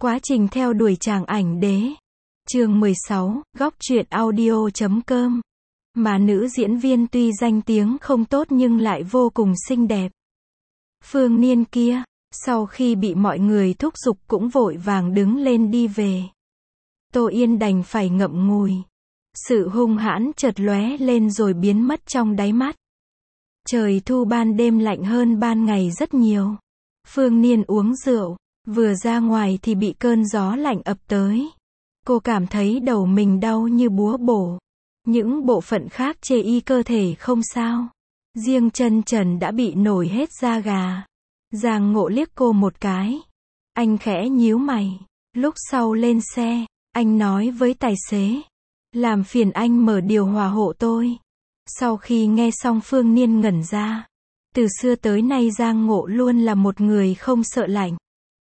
Quá trình theo đuổi chàng ảnh đế. Chương 16, góc truyện audio.com. Mà nữ diễn viên tuy danh tiếng không tốt nhưng lại vô cùng xinh đẹp. Phương Niên kia, sau khi bị mọi người thúc giục cũng vội vàng đứng lên đi về. Tô Yên đành phải ngậm ngùi. Sự hung hãn chợt lóe lên rồi biến mất trong đáy mắt. Trời thu ban đêm lạnh hơn ban ngày rất nhiều. Phương Niên uống rượu, vừa ra ngoài thì bị cơn gió lạnh ập tới. Cô cảm thấy đầu mình đau như búa bổ. Những bộ phận khác chê y cơ thể không sao. Riêng chân trần đã bị nổi hết da gà. Giang Ngộ liếc cô một cái. Anh khẽ nhíu mày. Lúc sau lên xe, anh nói với tài xế. Làm phiền anh mở điều hòa hộ tôi. Sau khi nghe xong Phương Niên ngẩn ra. Từ xưa tới nay Giang Ngộ luôn là một người không sợ lạnh.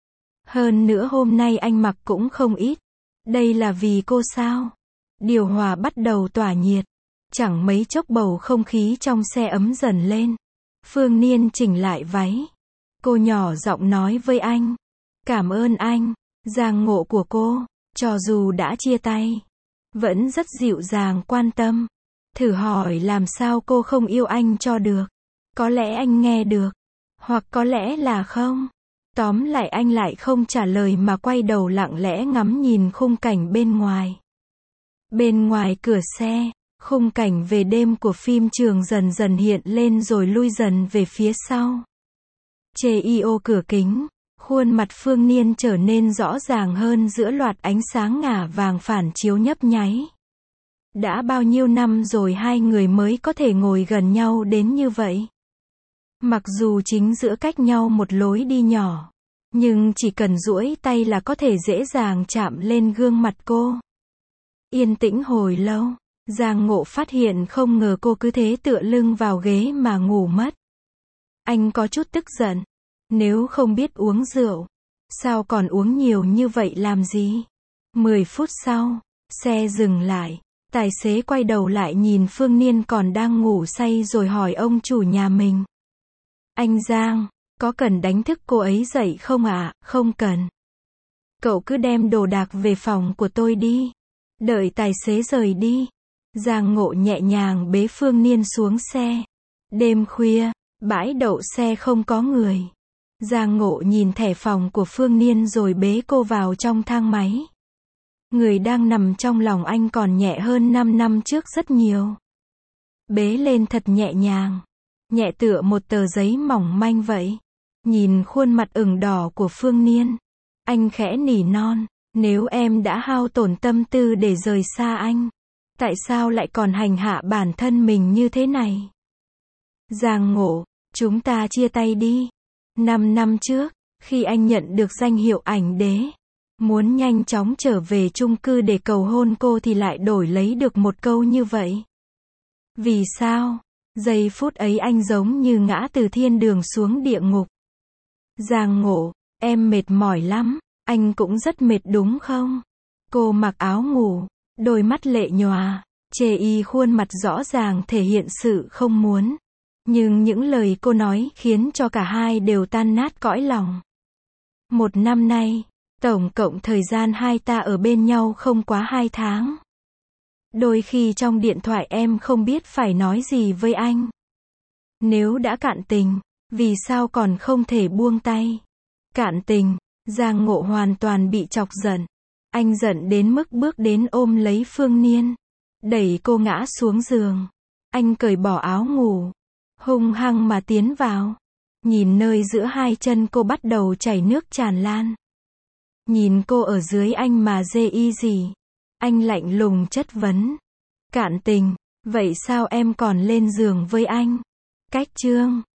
Hơn nữa hôm nay anh mặc cũng không ít. Đây là vì cô sao? Điều hòa bắt đầu tỏa nhiệt. Chẳng mấy chốc bầu không khí trong xe ấm dần lên. Phương Niên chỉnh lại váy. Cô nhỏ giọng nói với anh. Cảm ơn anh. Giang Ngộ của cô, cho dù đã chia tay, vẫn rất dịu dàng quan tâm. Thử hỏi làm sao cô không yêu anh cho được. Có lẽ anh nghe được. Hoặc có lẽ là không. Tóm lại anh lại không trả lời mà quay đầu lặng lẽ ngắm nhìn khung cảnh bên ngoài. Bên ngoài cửa xe, khung cảnh về đêm của phim trường dần dần hiện lên rồi lui dần về phía sau. Chê y ô cửa kính, khuôn mặt Phương Niên trở nên rõ ràng hơn giữa loạt ánh sáng ngả vàng phản chiếu nhấp nháy. Đã bao nhiêu năm rồi hai người mới có thể ngồi gần nhau đến như vậy. Mặc dù chính giữa cách nhau một lối đi nhỏ, nhưng chỉ cần duỗi tay là có thể dễ dàng chạm lên gương mặt cô. Yên tĩnh hồi lâu, Giang Ngộ phát hiện không ngờ cô cứ thế tựa lưng vào ghế mà ngủ mất. Anh có chút tức giận. Nếu không biết uống rượu, sao còn uống nhiều như vậy làm gì? 10 phút sau, xe dừng lại. Tài xế quay đầu lại nhìn Phương Niên còn đang ngủ say rồi hỏi ông chủ nhà mình. Anh Giang, có cần đánh thức cô ấy dậy không ạ? Không cần. Cậu cứ đem đồ đạc về phòng của tôi đi. Đợi tài xế rời đi. Giang Ngộ nhẹ nhàng bế Phương Niên xuống xe. Đêm khuya, bãi đậu xe không có người. Giang Ngộ nhìn thẻ phòng của Phương Niên rồi bế cô vào trong thang máy. Người đang nằm trong lòng anh còn nhẹ hơn 5 năm trước rất nhiều. Bế lên thật nhẹ nhàng. Nhẹ tựa một tờ giấy mỏng manh vậy. Nhìn khuôn mặt ửng đỏ của Phương Niên. Anh khẽ nỉ non. Nếu em đã hao tổn tâm tư để rời xa anh, tại sao lại còn hành hạ bản thân mình như thế này? Giang Ngộ, chúng ta chia tay đi. 5 năm trước, khi anh nhận được danh hiệu ảnh đế, muốn nhanh chóng trở về chung cư để cầu hôn cô thì lại đổi lấy được một câu như vậy. Vì sao? Giây phút ấy anh giống như ngã từ thiên đường xuống địa ngục. Giang Ngộ, em mệt mỏi lắm, anh cũng rất mệt đúng không? Cô mặc áo ngủ, đôi mắt lệ nhòa, chê y khuôn mặt rõ ràng thể hiện sự không muốn. Nhưng những lời cô nói khiến cho cả hai đều tan nát cõi lòng. 1 năm nay, tổng cộng thời gian hai ta ở bên nhau không quá 2 tháng. Đôi khi trong điện thoại em không biết phải nói gì với anh. Nếu đã cạn tình, vì sao còn không thể buông tay? Cạn tình, Giang Ngộ hoàn toàn bị chọc giận. Anh giận đến mức bước đến ôm lấy Phương Niên, đẩy cô ngã xuống giường. Anh cởi bỏ áo ngủ, hung hăng mà tiến vào. Nhìn nơi giữa hai chân cô bắt đầu chảy nước tràn lan. Nhìn cô ở dưới anh mà dê y gì? Anh lạnh lùng chất vấn. Cạn tình, vậy sao em còn lên giường với anh? Cách chương